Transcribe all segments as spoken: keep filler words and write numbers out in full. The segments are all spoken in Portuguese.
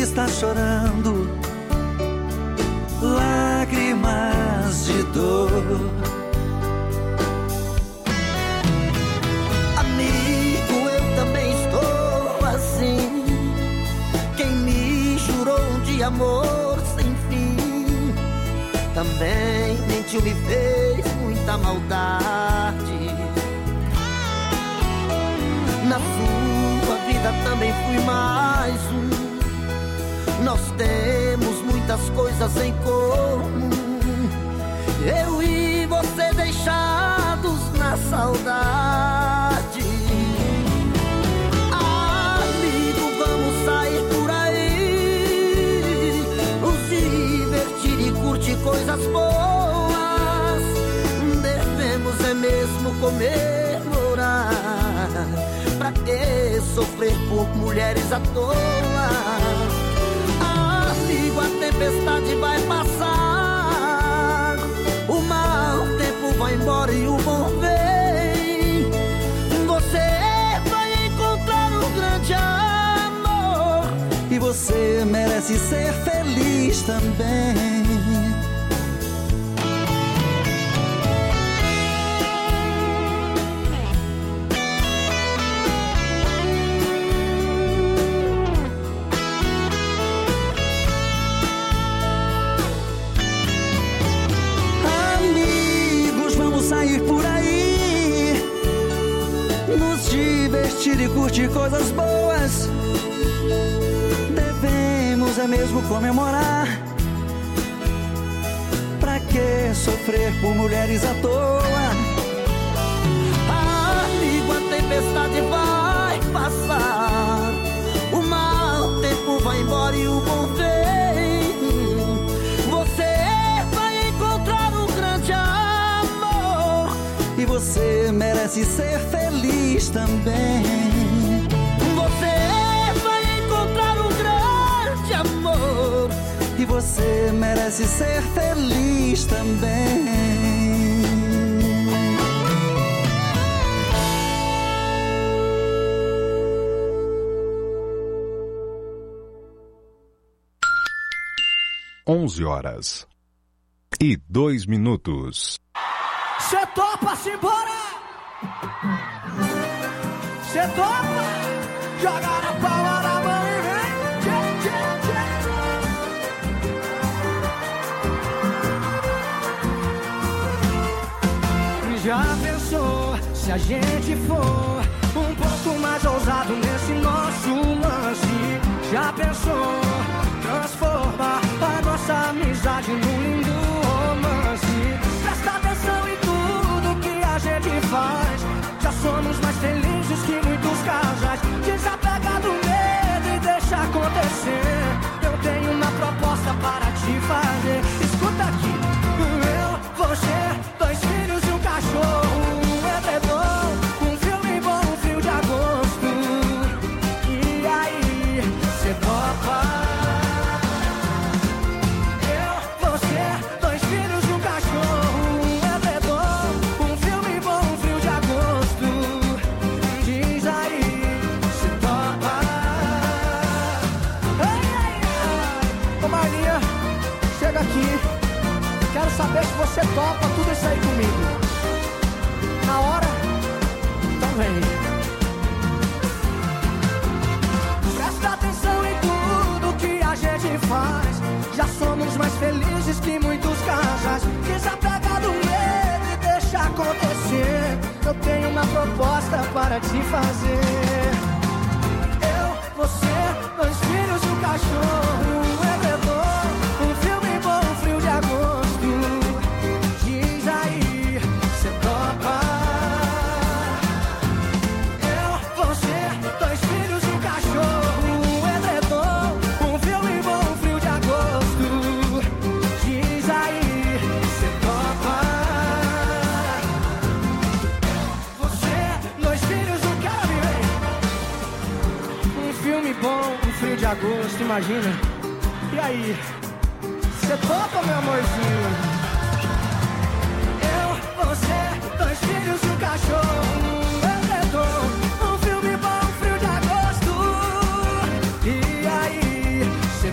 está chorando lágrimas de dor. Amigo, eu também estou assim. Quem me jurou um dia amor sem fim também mentiu, me fez muita maldade. Na sua vida também fui mais um. Nós temos muitas coisas em comum. Eu e você deixados na saudade. Amigo, vamos sair por aí, nos divertir e curtir coisas boas. Devemos é mesmo comemorar. Pra que sofrer por mulheres à toa? Amigo, a tempestade vai passar, o mau tempo vai embora e o bom vem. Você vai encontrar um grande amor e você merece ser feliz também. E curtir coisas boas. Devemos é mesmo comemorar. Pra que sofrer por mulheres à toa? Amigo, a tempestade vai passar, o mau tempo vai embora e o bom vem. Você vai encontrar um grande amor e você merece ser feliz também. Você vai encontrar um grande amor e você merece ser feliz também. Onze horas e dois minutos. Cê topa-se embora? Cê topa? Joga na palma da mão e vem. Tchê, tchê, tchê. Já pensou se a gente for um pouco mais ousado nesse nosso lance? Já pensou transformar a nossa amizade num lindo romance? Presta atenção em tudo que a gente faz. Já somos mais felizes que muitos casais. Desapega do medo e deixa acontecer. Eu tenho uma proposta para te fazer. Escuta aqui. Eu, você, dois filhos e um cachorro, um edredom, um filme bom, um frio de agosto. E aí, cê topa? Eu, você, dois filhos e um cachorro, um edredom, um filme bom, um frio de agosto. Diz aí, cê topa? Ai, ai, ai. Ô Marlinha, chega aqui. Quero saber se você topa tudo isso aí comigo. Na hora? Então vem. Presta atenção em tudo que a gente faz. Já somos mais felizes que muitos casais. Desapega do medo e deixa acontecer. Eu tenho uma proposta para te fazer. Eu, você, dois filhos e um cachorro, um edredom, um filme bom, um frio de agosto. Diz aí, cê topa? Eu, você, dois filhos e um cachorro, um edredom, um filme bom, um frio de agosto. Diz aí, cê topa? Você, dois filhos, um cara viver. Um filme bom, um frio de agosto, imagina. E aí, cê topa, meu amorzinho? Eu, você, dois filhos e um cachorro, um edredom, um filme bom, um frio de agosto. E aí,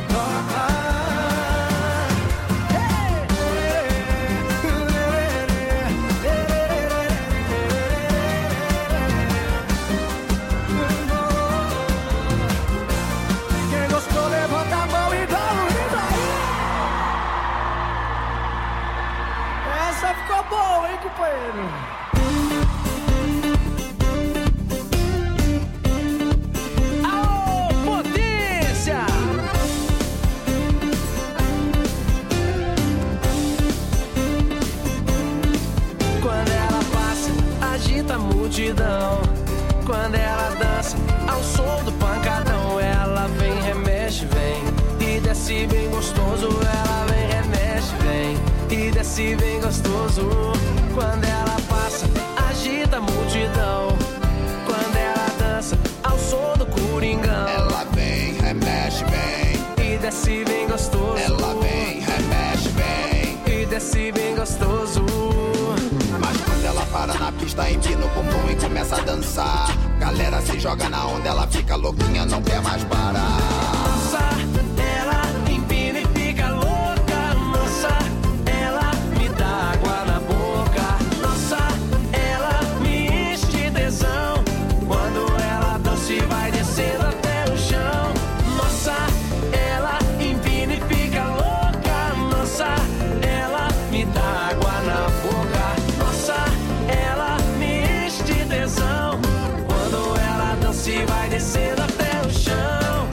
Multidão, quando ela dança ao som do pancadão, ela vem, remexe, vem e desce bem gostoso. Ela vem, remexe, vem e desce bem gostoso. Quando ela passa, agita a multidão. Quando ela dança ao som do Coringão, ela vem, remexe, vem e desce bem gostoso. Ela vem, remexe, vem e desce bem gostoso. Mas quando ela para na pista, empina o bumbum e começa a dançar, galera se joga na onda, ela fica louquinha, não quer mais parar. Nossa, ela empina e fica louca. Nossa, ela me dá água na boca. Nossa, ela me enche de tesão. Quando ela dança e vai descendo até o chão. Nossa, ela empina e fica louca. Nossa, ela me dá água na boca. Ela me enche de tesão. Quando ela dança e vai descendo até o chão.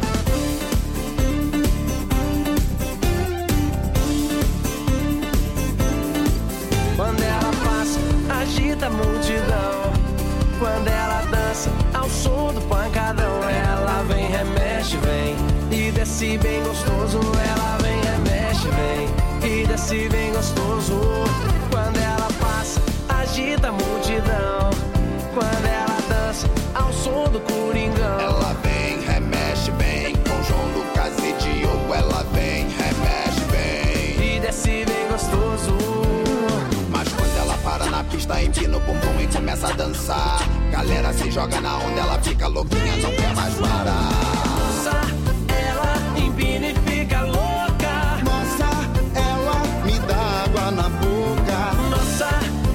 Quando ela passa, agita a multidão. Quando ela dança ao som do pancadão, ela vem, remexe, vem e desce bem gostoso. Ela vem, remexe, vem e desce bem gostoso. Quando ela passa, agita a multidão. Quando ela dança ao som do Coringão, ela vem, remexe bem com João Lucas e Diogo. Ela vem, remexe bem e desce bem gostoso. Mas quando ela para na pista, empina o bumbum e começa a dançar, galera se joga na onda, ela fica louquinha, não quer mais parar. Nossa, ela empina e fica louca. Nossa, ela me dá água na boca. Nossa,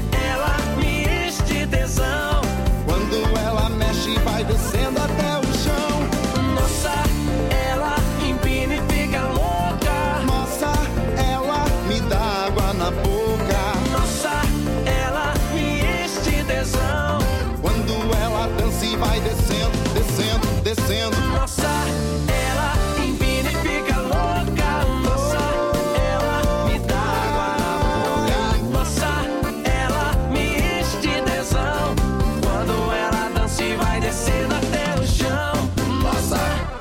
quando ela mexe e vai descendo até o chão. Nossa, ela empina e fica louca. Nossa, ela me dá água na boca. Nossa, ela me enche de tesão. Quando ela dança e vai descendo, descendo, descendo. Nossa, ela empina e fica louca. Nossa, ela me dá água na boca. Nossa, ela me enche de tesão. Quando ela dança e vai descendo até o chão. Nossa.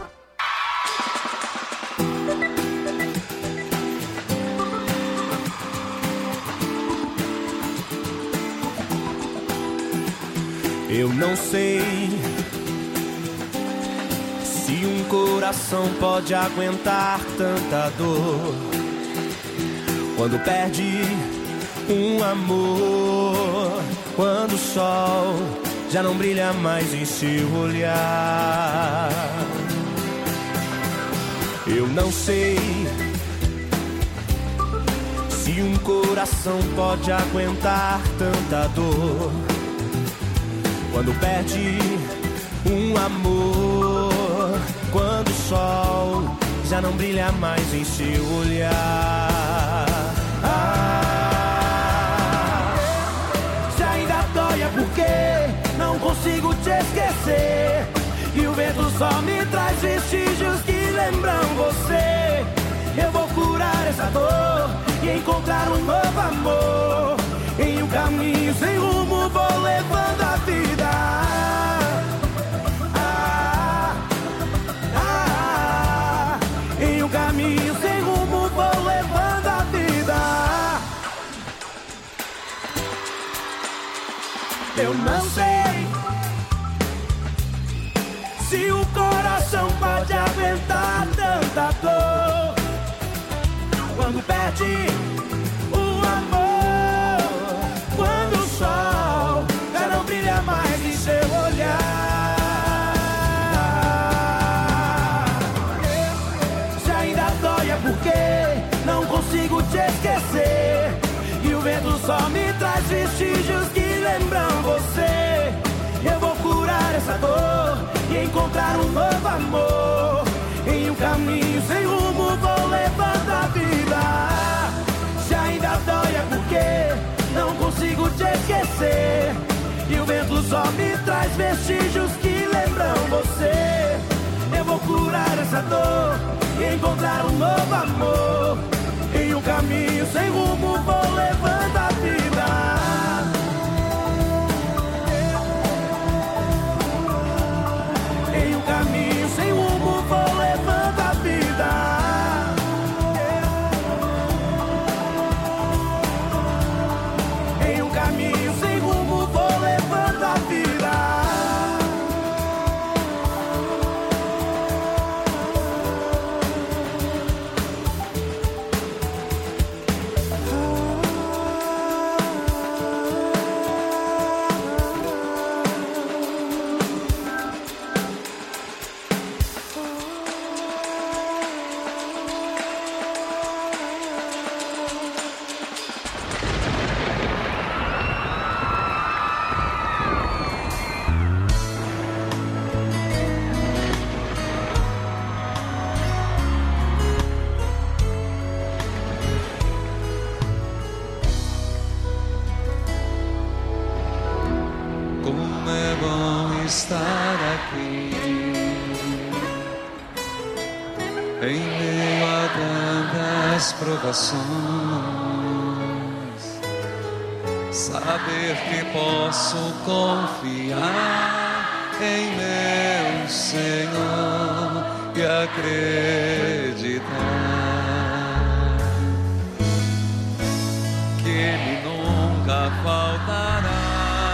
Eu não sei se um coração pode aguentar tanta dor quando perde um amor, quando o sol já não brilha mais em seu olhar. Eu não sei se um coração pode aguentar tanta dor quando perde um amor, quando o sol já não brilha mais em seu olhar. Ah, se ainda dói é porque não consigo te esquecer, e o vento só me traz vestígios que lembram você. Eu vou curar essa dor e encontrar um novo amor. Em um caminho sem rumo vou levando a vida. Ah, ah, ah. Em um caminho sem rumo vou levando a vida. Eu não sei se o coração pode aguentar tanta dor quando perde o amor, quando o sol já não brilha mais em seu olhar. Se ainda dói é porque não consigo te esquecer, e o vento só me traz vestígios que lembram você. Eu vou curar essa dor e encontrar um novo amor. Em um caminho sem rumo vou levando a vida. Se ainda dói é porque não consigo te esquecer. curar essa dor e encontrar um novo amor. Em um caminho sem rumo vou levando a vida. Em um caminho sem rumo vou levando a vida. Em um caminho sem rumo vou levando a vida. Estar aqui em meio a tantas provações, saber que posso confiar em meu Senhor e acreditar que Ele nunca faltará.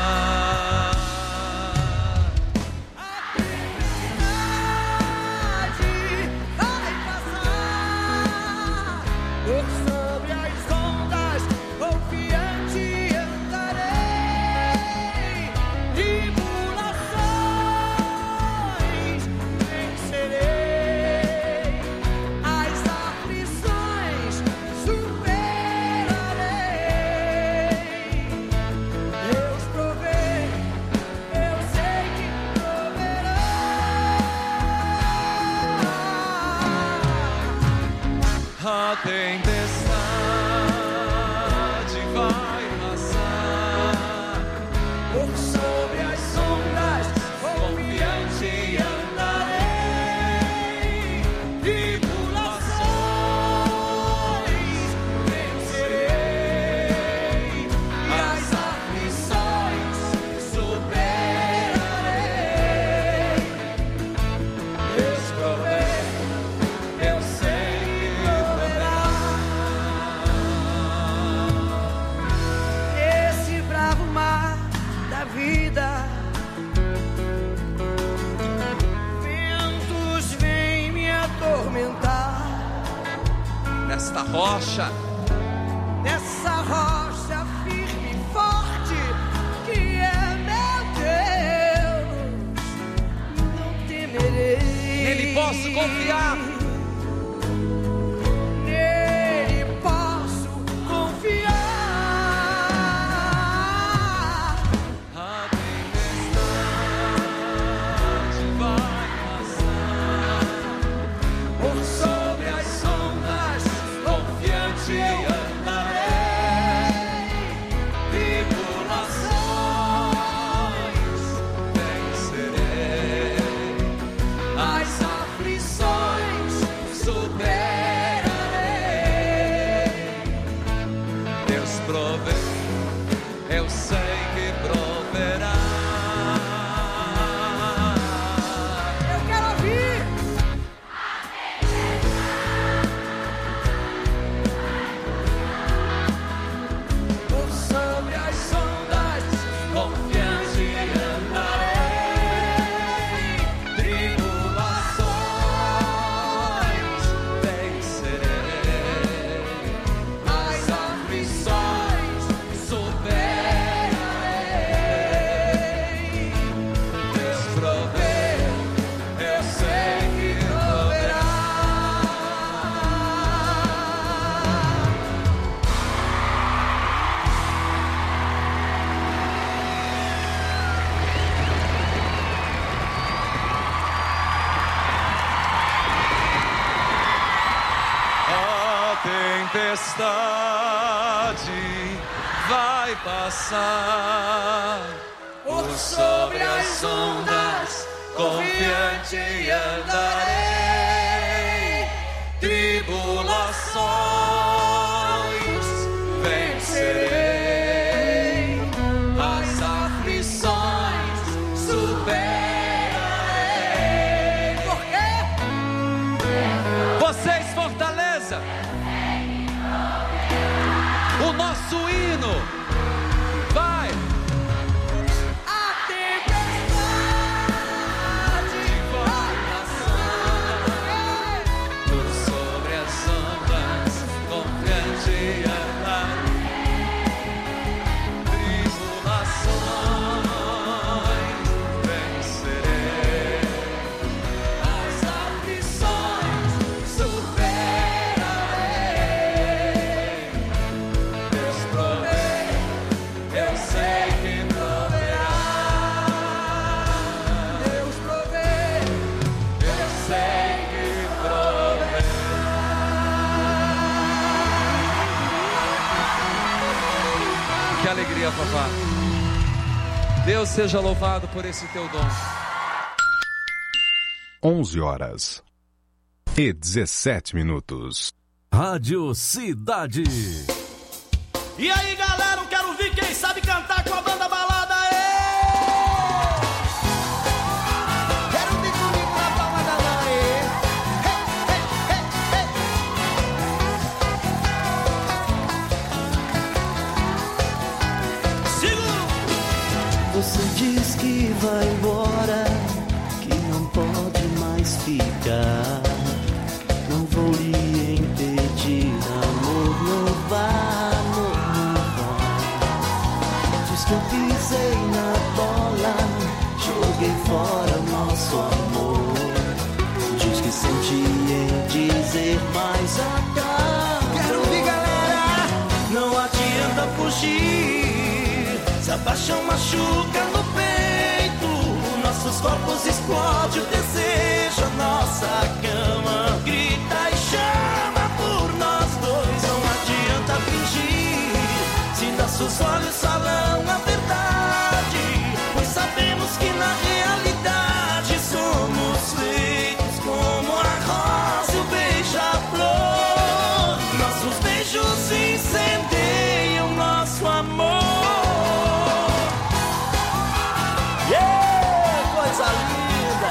A tempestade vai passar por sobre as ondas, confiante andarei. Tribulações vencerei, as aflições superarei. Deus provê, eu sei. Ventos vêm me atormentar Nesta rocha, nessa rocha firme e forte que é meu Deus, não temerei. nele posso confiar. Nele posso confiar. Eu sei que proverá. Eu quero ouvir. Por sobre as ondas, confiante andarei. Tribulações vencerei. As aflições superarei. Deus provê, eu sei que proverá. A tempestade vai passar por sobre as ondas, confiante andarei. tribulações vencerei, as aflições superarei. Por quê? Vocês, Fortaleza, o nosso hino vai. A tempestade vai passar sobre as ondas, confiante e andar. Tribulações vencerei, as aflições superarei. Deus provê, eu sei que proverá. Deus provê, eu sei que proverá. Que alegria, papá. Deus seja louvado por esse teu dom. onze horas e dezessete minutos. Rádio Cidade. E aí, galera, eu quero ver quem sabe cantar com a banda balada aí. Quero ver comigo na palma da mão aí. Sigo! Você diz que vai embora, que não pode mais ficar. Não vou lhe impedir, amor, não vá, amor, não vá. Diz que eu pisei na bola, joguei fora nosso amor. Diz que senti em dizer mais acaba. Quero ver, galera! Não adianta fugir, se a paixão machuca no peito, nossos corpos explodem o desejo, a nossa cama grita e chama por nós dois. Não adianta fingir, se nossos olhos falam a verdade, pois sabemos que na realidade somos feitos como a rosa e o beija-flor. Nossos beijos incendeiam nosso amor. Yeah, coisa linda!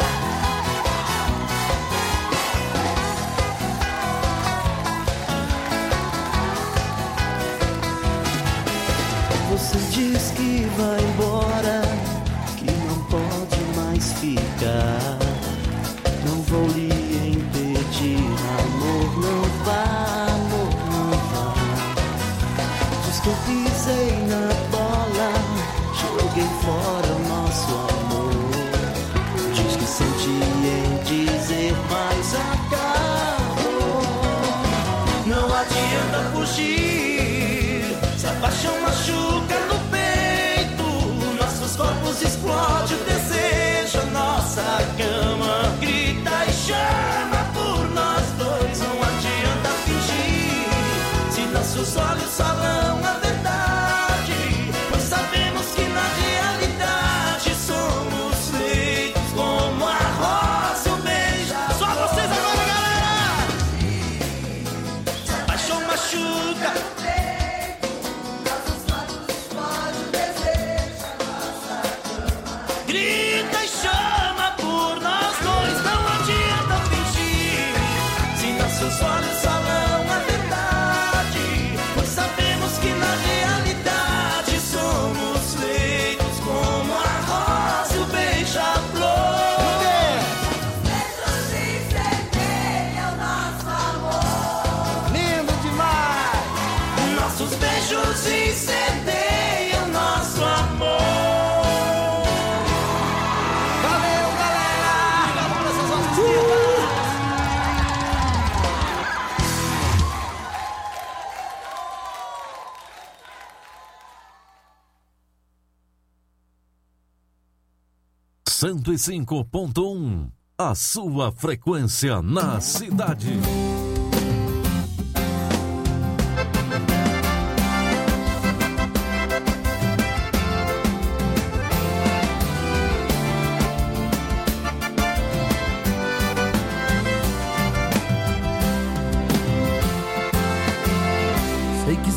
Você diz que vai embora, que não pode mais ficar. Não vou lhe impedir, amor, não vá, amor, não vá. Diz que eu pisei na bola, joguei fora o nosso amor. Diz que senti em dizer mais acabou. Não adianta fugir, se a paixão machuca no peito, nossos corpos explodem o desejo, a nossa cama grita e chama por nós dois. Não adianta fingir, se nossos olhos falam a verdade, pois sabemos que na realidade somos feitos como a rosa e o beija. Só vocês agora, galera! Paixão machuca. Grita e chama por nós dois. Não adianta fingir, se nossos olhos falam a verdade, pois sabemos que na realidade somos feitos como a rosa e o beija-flor. Beijos incendeiam nosso amor. Lindo demais! Nossos beijos incendeiam nosso amor. Valeu, galera! Obrigado por essas assistidas. cento e cinco ponto um. A sua frequência na cidade.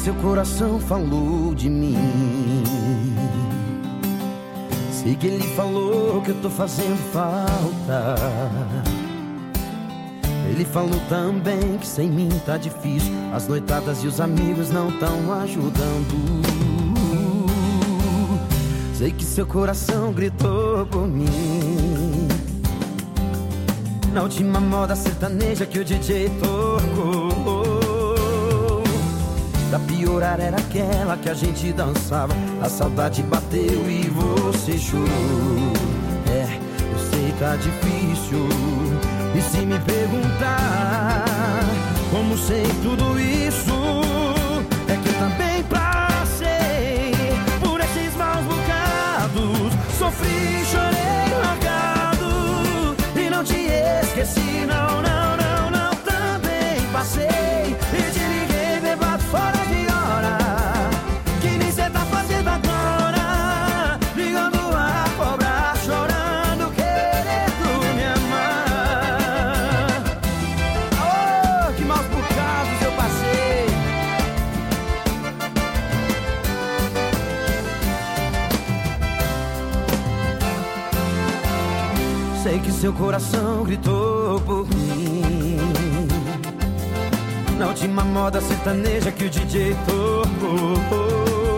seu coração falou de mim. Sei que ele falou que eu tô fazendo falta. Ele falou também que sem mim tá difícil. As noitadas e os amigos não tão ajudando. Sei que seu coração gritou por mim na última moda sertaneja que o D J tocou. Pra piorar era aquela que a gente dançava. A saudade bateu e você chorou. É, eu sei tá difícil. E se me perguntar como sei tudo isso, é que eu também passei por esses maus bocados. Sofri, chorei, largado e não te esqueci, não, não, não, não. Também passei e te liguei bebado fora de hora, que nem cê tá fazendo agora, ligando a cobrar, chorando, querendo me amar. Oh, que maus bocados eu passei. Sei que seu coração gritou por mim na última moda sertaneja que o D J tocou.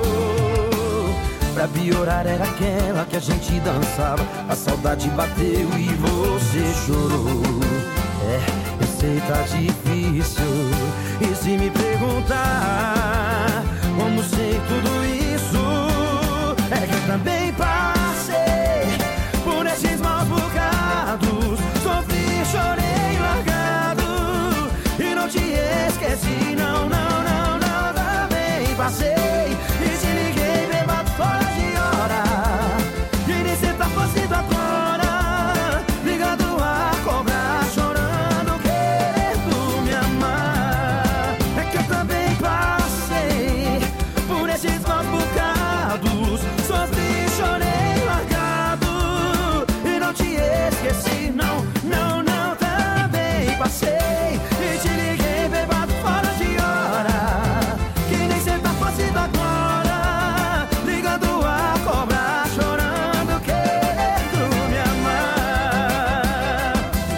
Pra piorar era aquela que a gente dançava. A saudade bateu e você chorou. É, eu sei tá difícil. E se me perguntar como sei tudo isso, é que eu também passei por esses maus bocados. Sofri, chorei, largado e não te esqueci, não, não, não, não. Também passei e te liguei bebado fora de hora, e nem cê tá fazendo agora, ligando a cobrar, chorando, querendo me amar. É que eu também passei por esses maus bocados. Sofri, chorei, largado e não te esqueci, não, não, não. Também passei e te liguei bebado fora de hora, que nem cê tá fazendo agora, ligando a cobrar, chorando, querendo me amar.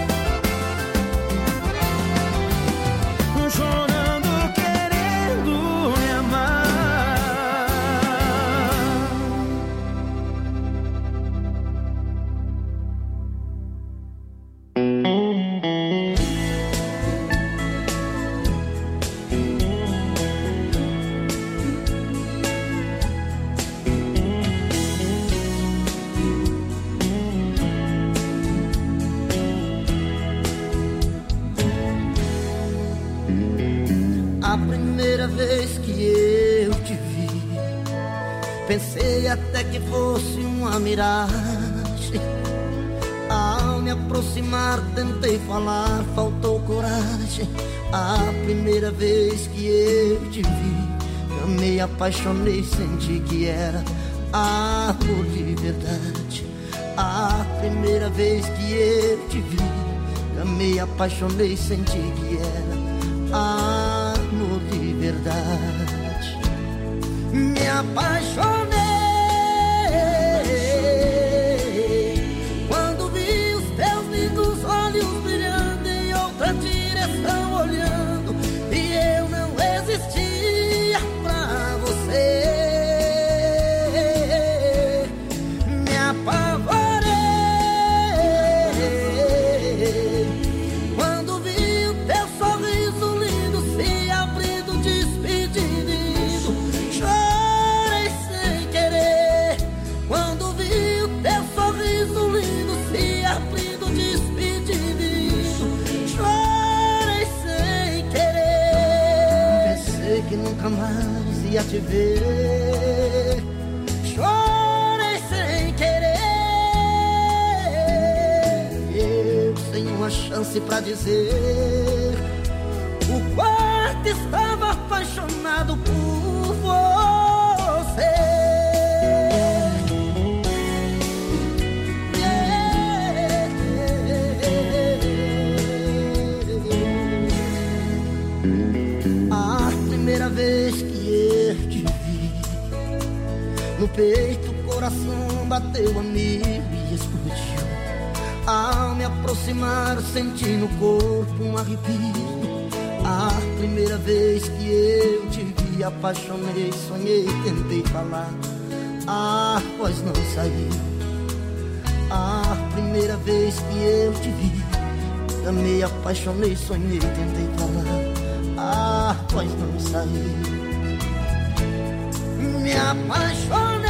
Chorando, querendo me amar. A primeira vez que eu te vi, pensei até que fosse uma miragem. Ao me aproximar tentei falar, faltou coragem. A primeira vez que eu te vi, amei, apaixonei, senti que era amor de verdade. A primeira vez que eu te vi, amei, apaixonei, senti que era amor de verdade. Me apaixonei quando vi os teus lindos olhos brilhando em outra direção olhando, e eu não existia pra você. Me apavorei quando vi o teu sorriso lindo se abrindo, despedindo. Chorei sem querer quando vi o teu sorriso lindo se abrindo, despedindo. Chorei sem querer, pensei que nunca mais ia te ver. Chorei sem querer, eu sem uma chance pra dizer o quanto estava apaixonado por você. Yeah. A primeira vez que No peito o coração bateu a mil e explodiu. Ao me aproximar senti no corpo um arrepio. A primeira vez que eu te vi, apaixonei, sonhei, tentei falar. A voz não saiu. A primeira vez que eu te vi, amei, apaixonei, sonhei, tentei falar. A voz não saiu. Me apaixonei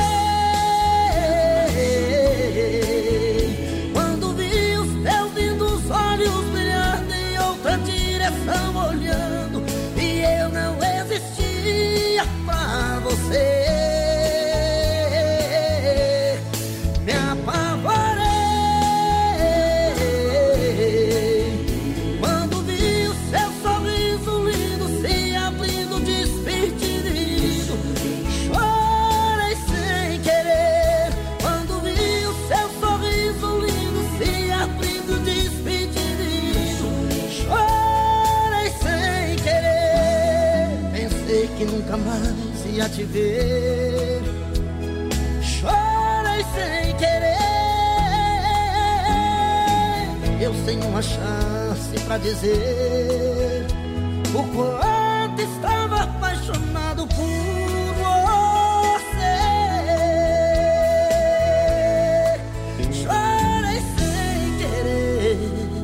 quando vi os teus lindos olhos brilhando em outra direção olhando, e eu não existia pra você. Me apavorei quando vi o seu sorriso lindo se abrindo, despedindo. Chorei sem querer quando vi o seu sorriso lindo se abrindo, despedindo. Chorei sem querer, pensei que nunca mais ia te ver. Chorei sem querer, eu sem uma chance pra dizer o quanto estava apaixonado por você. Chorei sem querer.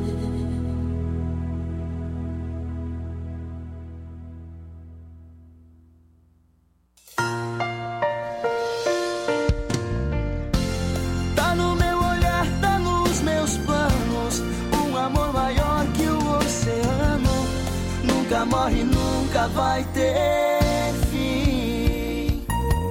Tá no meu olhar, tá nos meus planos, um amor maior que o oceano. Nunca morre, nunca vai ter fim.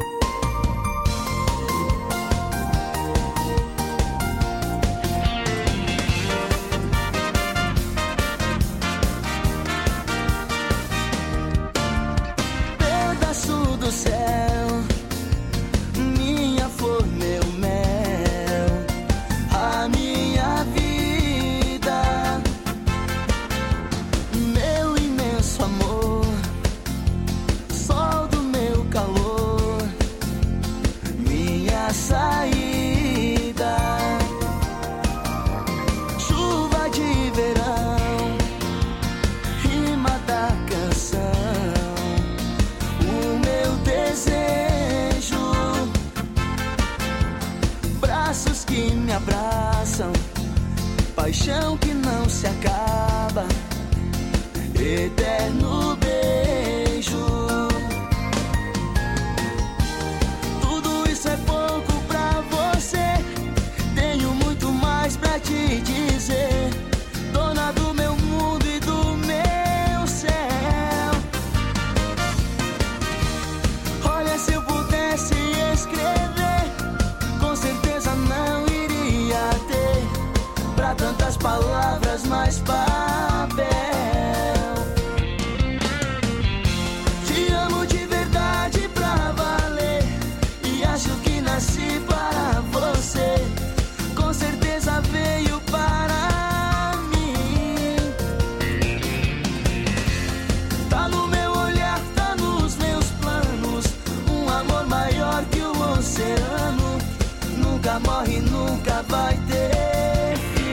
Pedaço do céu, minha flor, meu mel, a minha vida, meu imenso amor, sol do meu calor, minha saída, chuva de verão, rima da canção, o meu desejo, braços que me abraçam, paixão que não se acaba, eterno beijo. Tudo isso é pouco pra você, tenho muito mais pra te dizer, dona do meu mundo e do meu céu. Olha, se eu pudesse escrever, com certeza não iria ter pra tantas palavras mais papel. Te amo de verdade pra valer, e acho que nasci para você, com certeza veio para mim. Tá no meu olhar, tá nos meus planos, um amor maior que o oceano, nunca morre, nunca vai ter fim.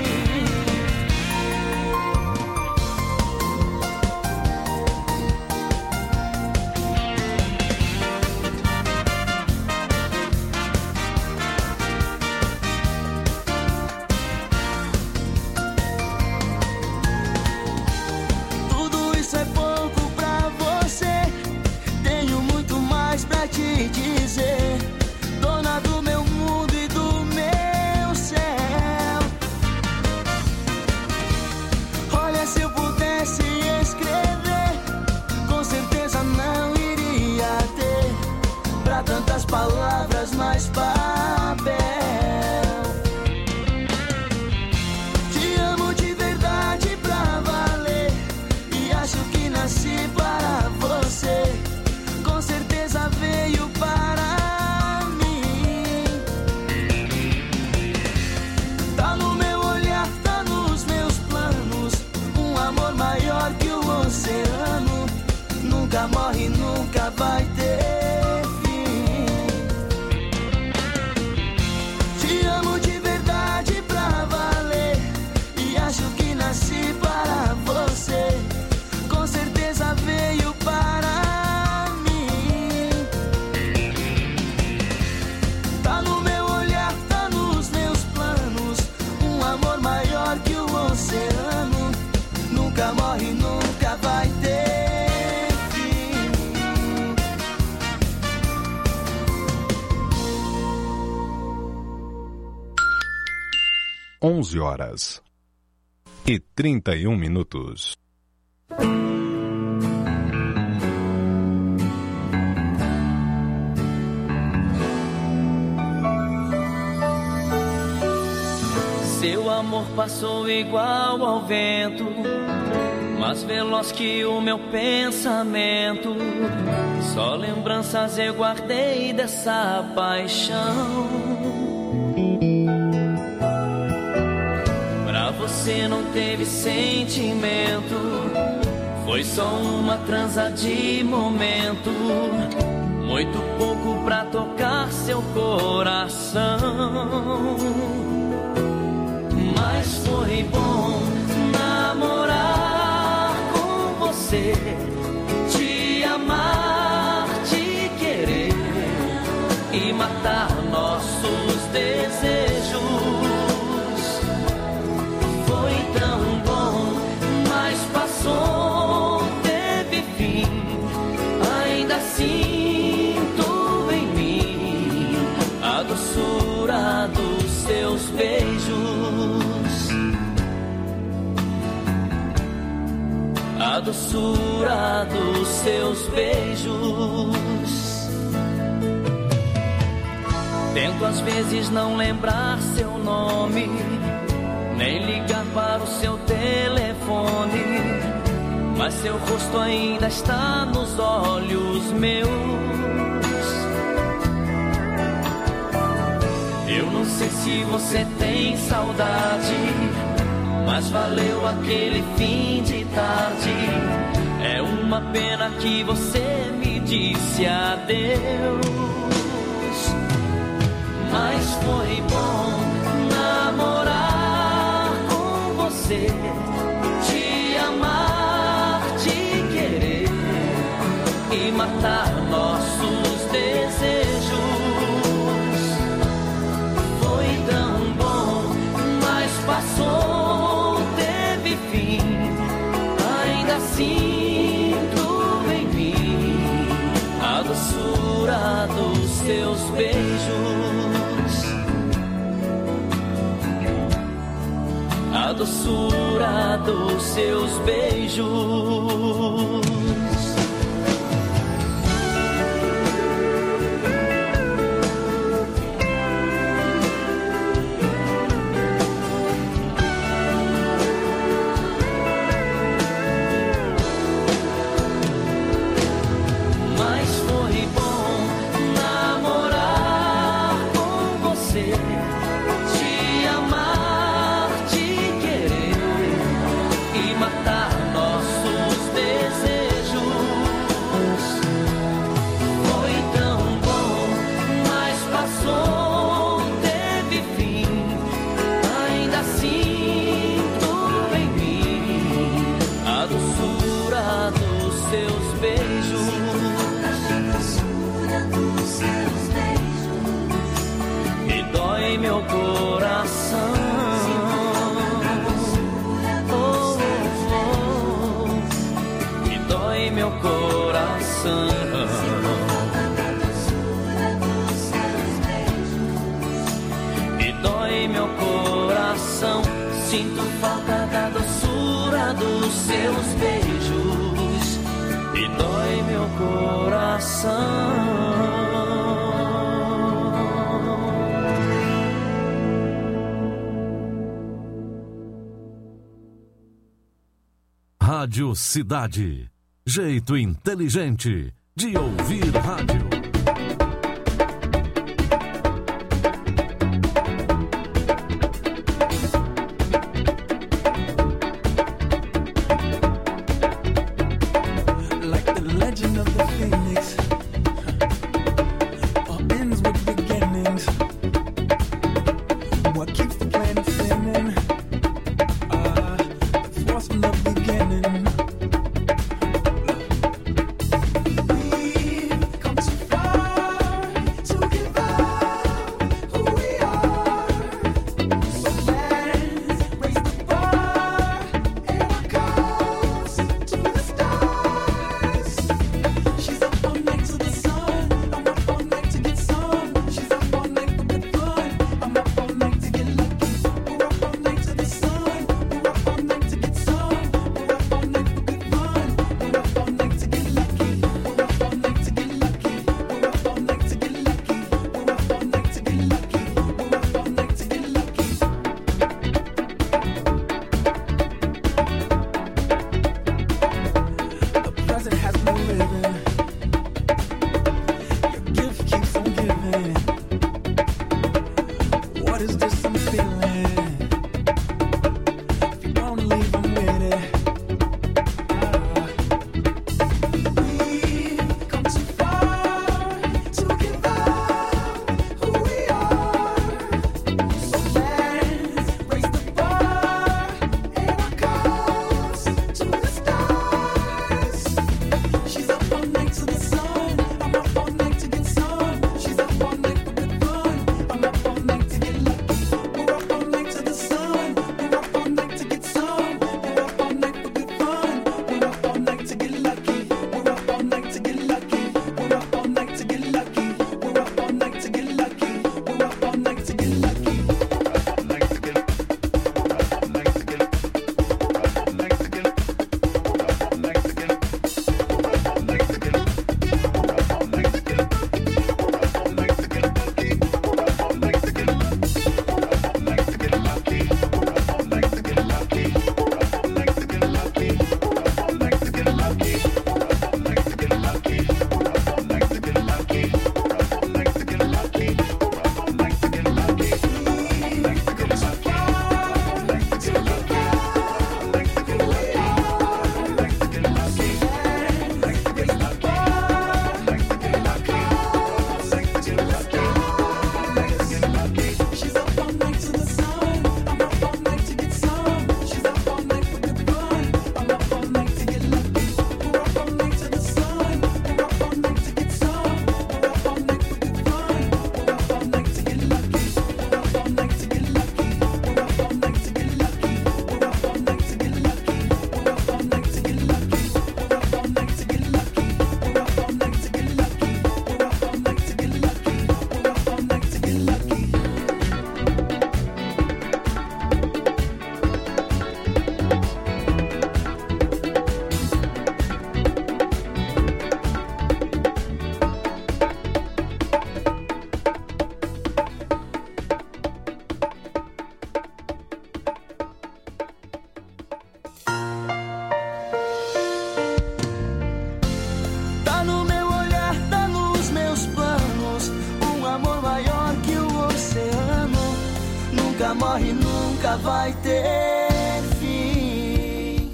Tudo isso é pouco pra você, tenho muito mais pra te dizer, dona do meu mundo e do meu céu. Olha, se eu pudesse escrever, com certeza não iria ter pra tantas palavras mais papel. Te amo de verdade pra valer, e acho que nasci para você, com certeza veio para mim. Tá no meu olhar, tá nos meus planos, um amor maior que o oceano, nunca morre, nunca vai ter fim. onze horas e trinta e um minutos. Seu amor passou igual ao vento, mais veloz que o meu pensamento. Só lembranças eu guardei dessa paixão. Pra você não teve sentimento, foi só uma transa de momento, muito pouco pra tocar seu coração. Mas foi bom namorar com você, te amar, te querer e matar nossos desejos. Foi tão bom, mas passou, teve fim. Ainda sinto em mim a doçura dos seus beijos, a doçura dos seus beijos. Tento às vezes não lembrar seu nome, nem ligar para o seu telefone, mas seu rosto ainda está nos olhos meus. Eu não sei se você tem saudade, mas valeu aquele fim de tarde. É uma pena que você me disse adeus. Mas foi bom namorar com você, te amar, te querer e matar nossos desejos. Foi tão bom, mas passou, teve fim. Ainda sinto em mim a doçura dos seus beijos, a doçura dos seus beijos. Meu coração, oh, oh, me dói meu coração, me dói meu coração. Sinto falta da doçura dos seus beijos, me dói meu coração. Rádio Cidade. Jeito inteligente de ouvir rádio. Come to morre, nunca vai ter fim.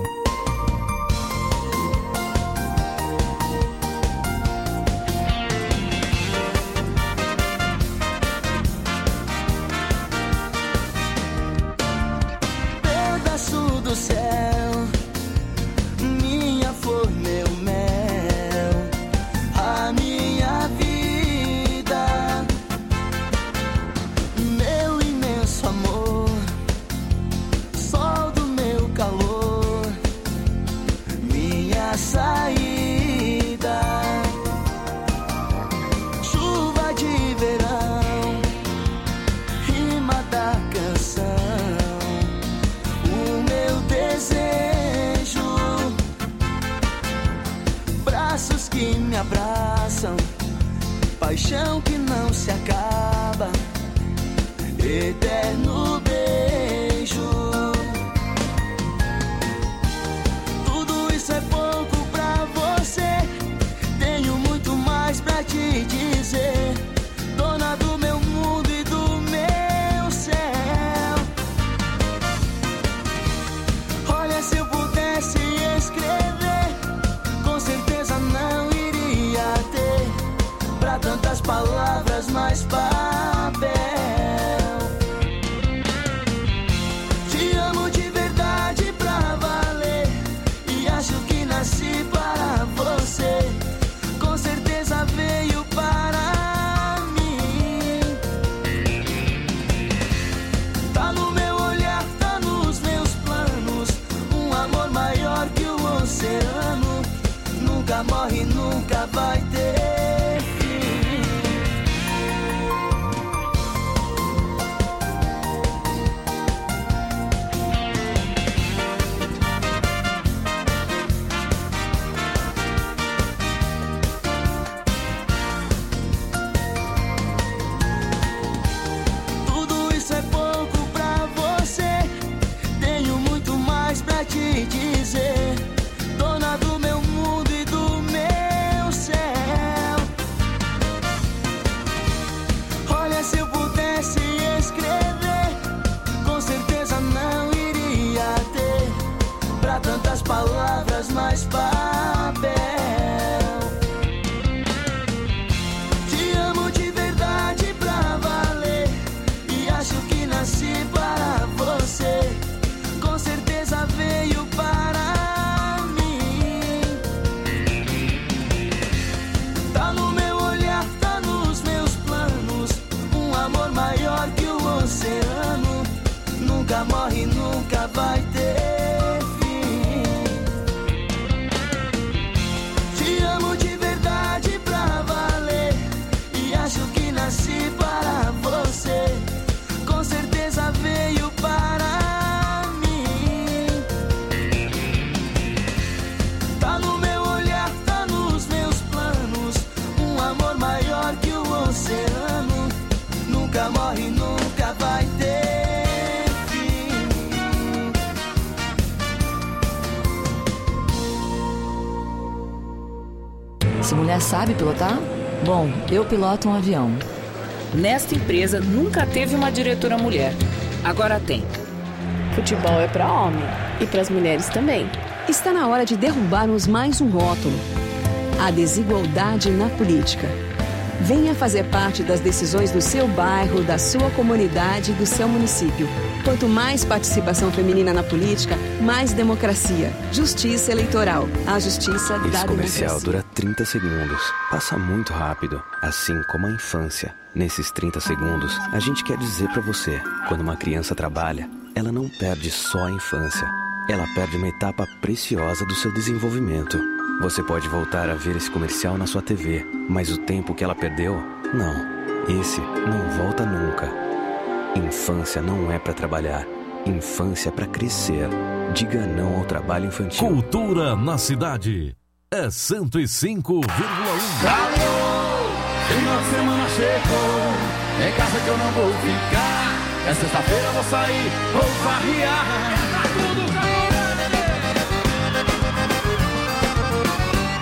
Pedaço do céu, minha flor, meu mel, a minha vida, meu imenso amor, sol do meu calor, minha saída, chuva de verão, rima da canção, o meu desejo, braços que me abraçam, paixão que não se acaba, eterno beijo. Tudo isso é pouco pra você, tenho muito mais pra te dizer, dona do meu mundo e do meu céu. Olha, se eu pudesse escrever, com certeza não iria ter pra tantas palavras mais papel. Te amo de verdade pra valer, e acho que nasci para você, com certeza veio para mim. Tá no meu olhar, tá nos meus planos, um amor maior que o oceano, nunca morre, nunca vai ter fim. Tudo isso é pouco pra você, tenho muito mais pra te dizer, dona do meu mundo e do meu céu. Olha, se eu pudesse escrever, com certeza não iria ter pra tantas palavras mais papel. Te amo de verdade pra valer, e acho que nasci para você, com certeza veio para mim. Tá no meu olhar, tá nos meus planos, um amor maior que o oceano, nunca morre, nunca vai ter fim. Te amo de verdade pra valer, e acho que nasci para você, com certeza veio para mim. Tá no meu olhar, tá nos meus planos, um amor maior que o oceano, nunca morre, nunca vai ter fim. Essa mulher sabe pilotar? Bom, eu piloto um avião. Nesta empresa nunca teve uma diretora mulher. Agora tem. Futebol é para homem e para as mulheres também. Está na hora de derrubarmos mais um rótulo: a desigualdade na política. Venha fazer parte das decisões do seu bairro, da sua comunidade e do seu município. Quanto mais participação feminina na política, mais democracia. Justiça eleitoral. A justiça da democracia. Esse comercial dura trinta segundos. Passa muito rápido, assim como a infância. Nesses trinta segundos, a gente quer dizer pra você: quando uma criança trabalha, ela não perde só a infância. Ela perde uma etapa preciosa do seu desenvolvimento. Você pode voltar a ver esse comercial na sua T V, mas o tempo que ela perdeu, não. Esse não volta nunca. Infância não é pra trabalhar. Infância é pra crescer. Diga não ao trabalho infantil. Cultura na cidade é cento e cinco vírgula um. Alô, final de semana chegou, em casa que eu não vou ficar. É sexta-feira eu vou sair, vou farrear.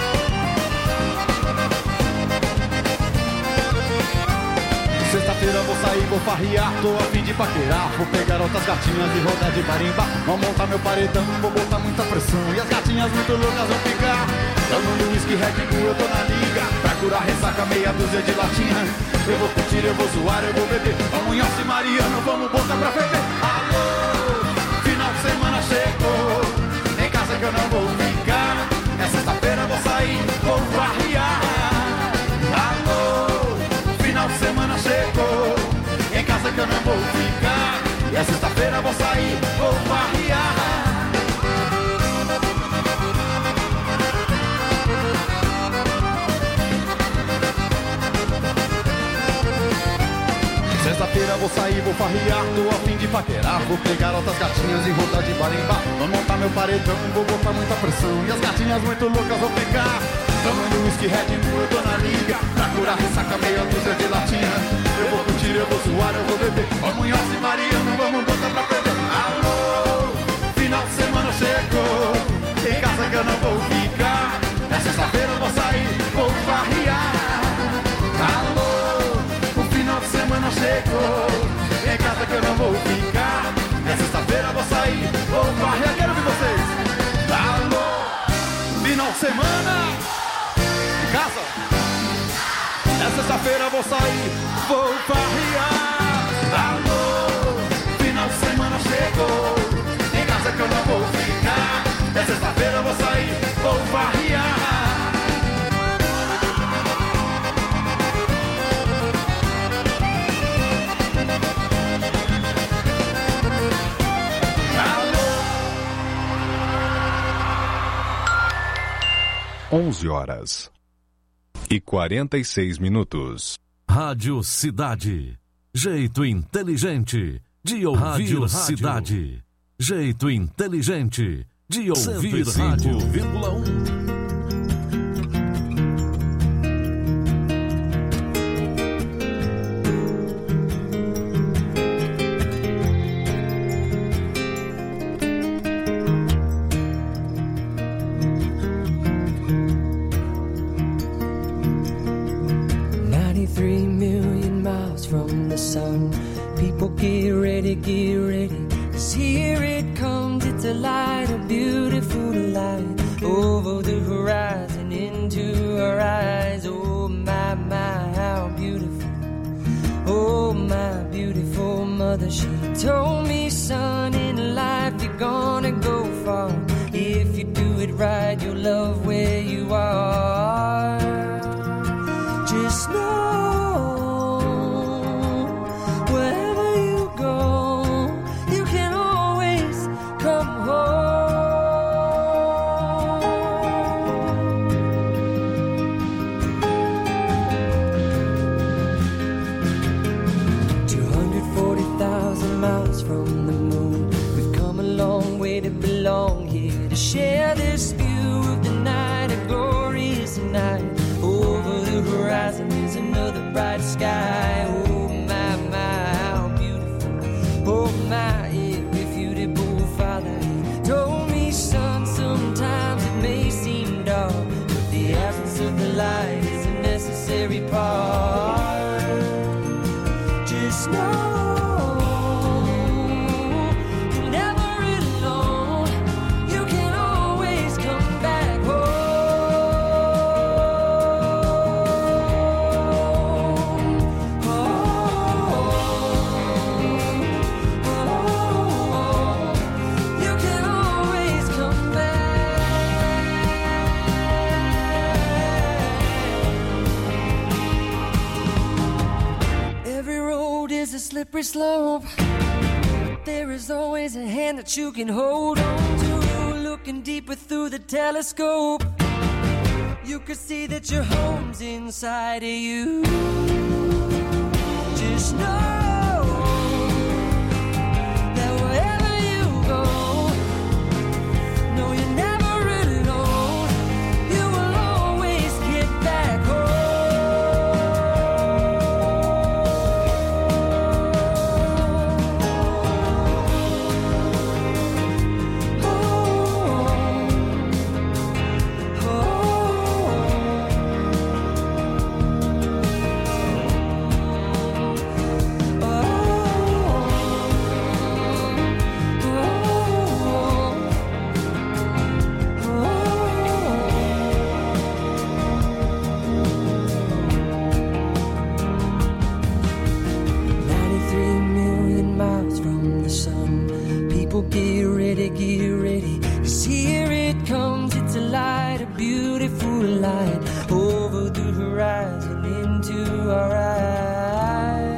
Sexta-feira eu vou sair, vou farrear, tô a fim de paquerar. Vou pegar outras gatinhas e rodar de barimba. Vou montar meu paredão, vou botar muita pressão. E as gatinhas muito loucas vão ficar tomando whisky, Red Bull, eu tô na liga. Pra curar ressaca, meia dúzia de latinha. Eu vou curtir, eu vou zoar, eu vou beber. Vamos em Alce Mariano, vamos botar pra ferver. Alô, final de semana chegou. Em casa que eu não vou ficar. É sexta-feira, vou sair, vou farrear. Alô, final de semana chegou. Em casa que eu não vou ficar. E é sexta-feira, vou sair, vou farrear. Sexta-feira vou sair, vou farrear, tô a fim de paquerar. Vou pegar outras gatinhas e rodar de barimbá. Vou montar meu paredão, vou botar muita pressão. E as gatinhas muito loucas vão pegar tomando whisky, Red Bull, eu tô na liga. Pra curar ressaca, meia dúzia de latinha. Eu vou curtir, eu vou zoar, eu vou beber. Vamos em Alce Mariano, vamos botar pra perder. Alô, final de semana chegou. Em casa que eu não vou ficar. É sexta-feira eu vou sair, vou farrear. Alô, o final de semana chegou. Em casa que eu não vou ficar. É sexta-feira eu vou sair, vou farrear. Quero ver vocês. Alô, final de semana em casa. É sexta-feira eu vou sair, vou farrear. Alô, final de semana chegou. Em casa que eu não vou ficar. É sexta-feira eu vou sair, vou farrear. onze horas e quarenta e seis minutos. Rádio Cidade. Jeito inteligente de ouvir. Rádio, Rádio. Cidade. Jeito inteligente de ouvir. cento e cinco vírgula um. People get ready, get ready, 'cause here it comes, it's a light, a beautiful light, over the horizon, into our eyes. Oh my, my, how beautiful. Oh my beautiful mother, she told me, son, in life you're gonna go far. If you do it right, you'll love where you are. Just know share this view of the night, a glorious night. Over the horizon is another bright sky. Oh my, my, how beautiful. Oh my, irrefutable father, he told me, son, sometimes it may seem dark, but the absence of the light is a necessary part. Just know slippery slope. There is always a hand that you can hold on to. Looking deeper through the telescope, you could see that your home's inside of you. Just know that wherever you go, no, you're never alone. You will always get back home. beautiful light over the horizon into our eyes.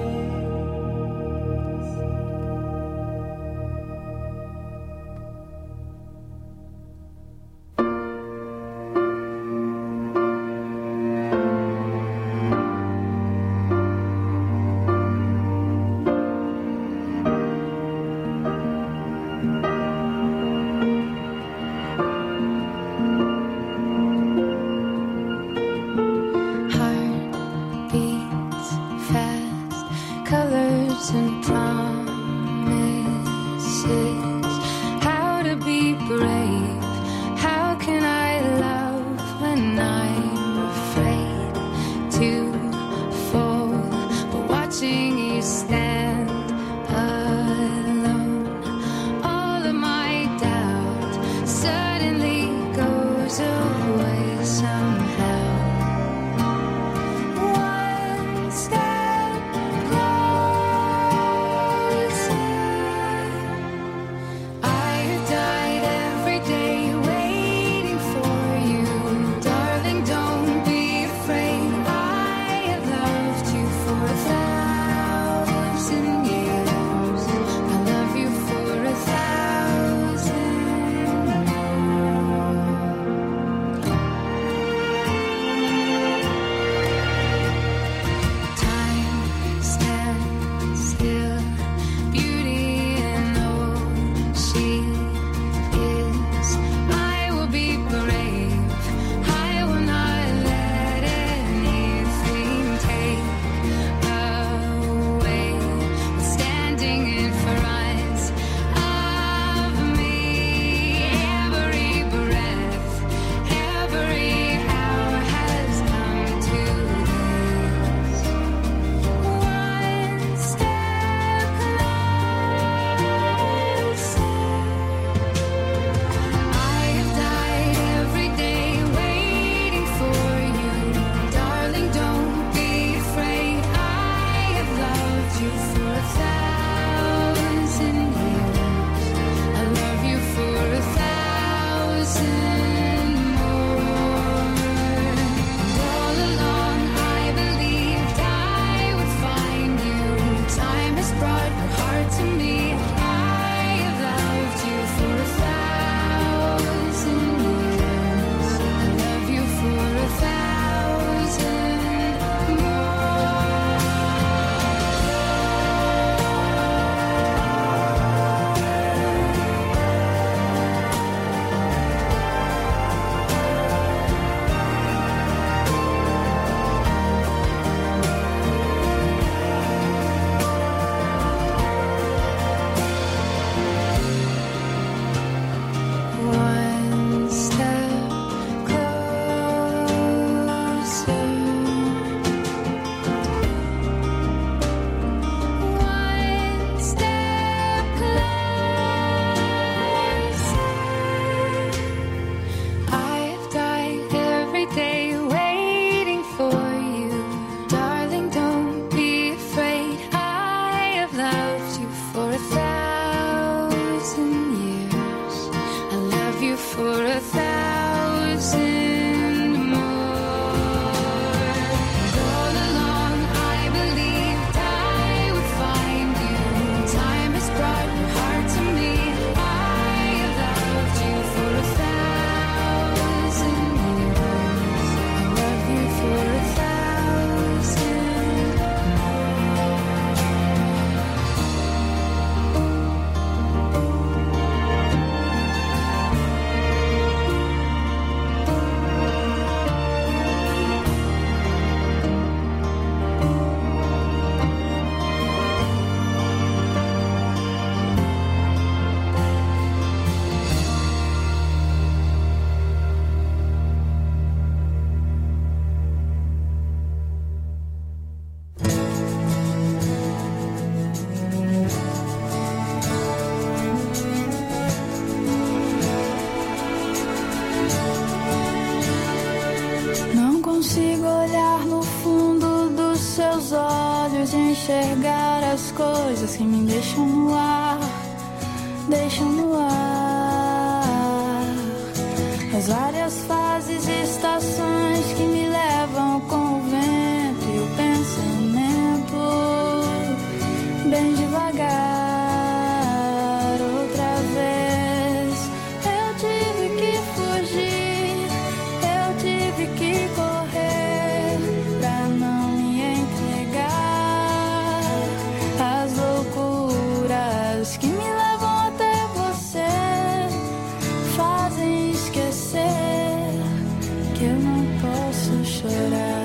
enxergar as coisas que me deixam no ar, deixam no ar. As As várias fases e estações que me levam com o vento e o pensamento bem devagar. Outra vez eu tive que fugir, eu tive que correr pra não me entregar às loucuras que me levam até você, fazem esquecer que eu não posso chorar.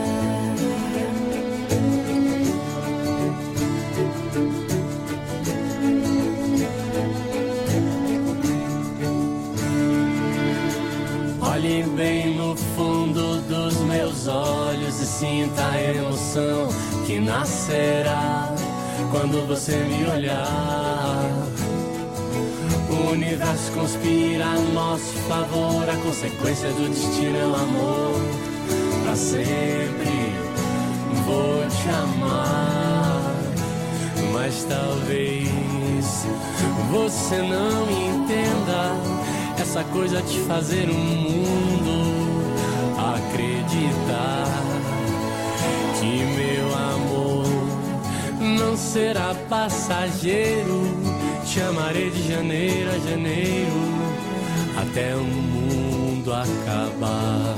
Olhe bem no fundo dos meus olhos e sinta a emoção que nascerá quando você me olhar. O universo conspira a nosso favor, a consequência do destino é o amor. Pra sempre vou te amar, mas talvez você não entenda essa coisa de fazer o mundo acreditar que meu amor não será passageiro. Te amarei de janeiro a janeiro até o mundo acabar.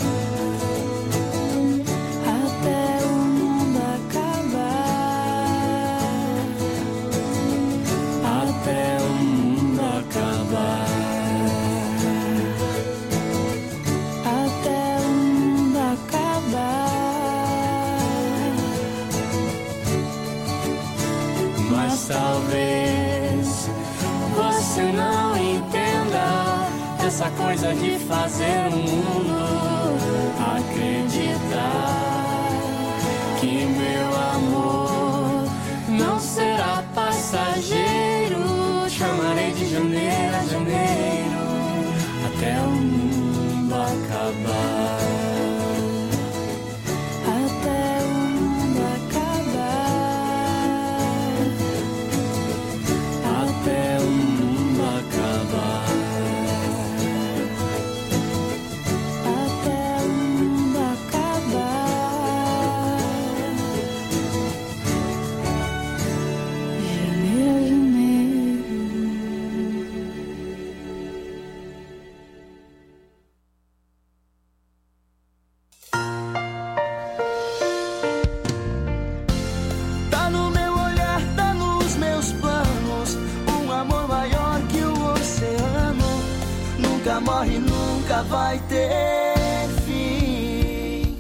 Até o mundo acabar. Até o mundo acabar. Até o mundo acabar. Mas talvez você não entenda essa coisa de fazer o mundo acreditar que meu amor não será passageiro. Te amarei de janeiro a janeiro até o mundo acabar. Até o mundo acabar. Até o mundo acabar. Até o mundo acabar. Janeiro a janeiro. Tá no meu olhar, tá nos meus planos, um amor maior que o oceano, nunca morre, nunca vai ter fim.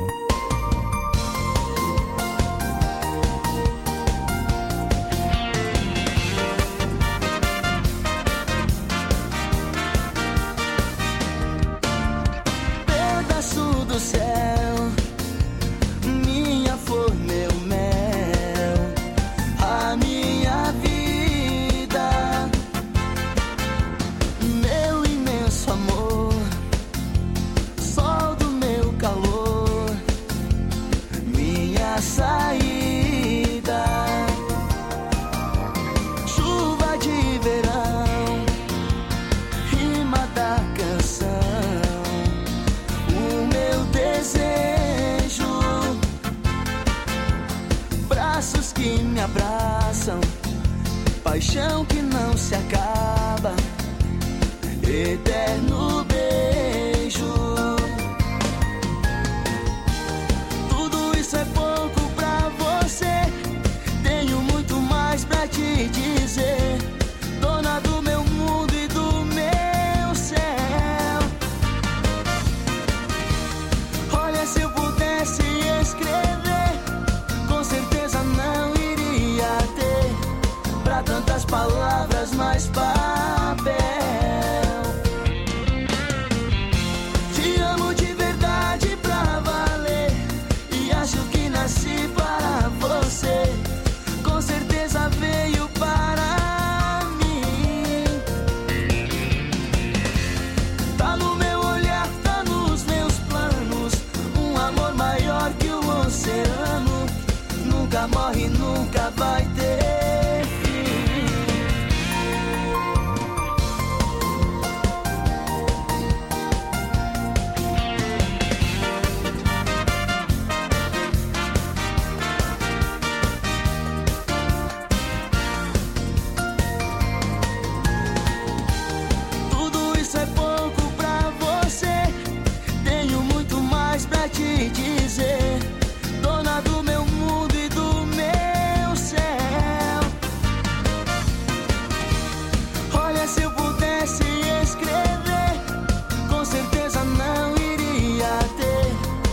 Pedaço do céu, minha flor, meu mel, a minha vida, meu imenso amor, sol do meu calor, minha saída, chuva de verão, rima da canção, o meu desejo, braços que me abraçam, paixão que não se acaba, eterno beijo. Tudo isso é pouco pra você, tenho muito mais pra te dizer, dona do meu mundo e do meu céu. Olha, se eu pudesse escrever, com certeza não iria ter pra tantas palavras mais papel. Te amo de verdade pra valer, e acho que nasci para você, com certeza veio para mim. Tá no meu olhar, tá nos meus planos, um amor maior que o oceano, nunca morre, nunca vai ter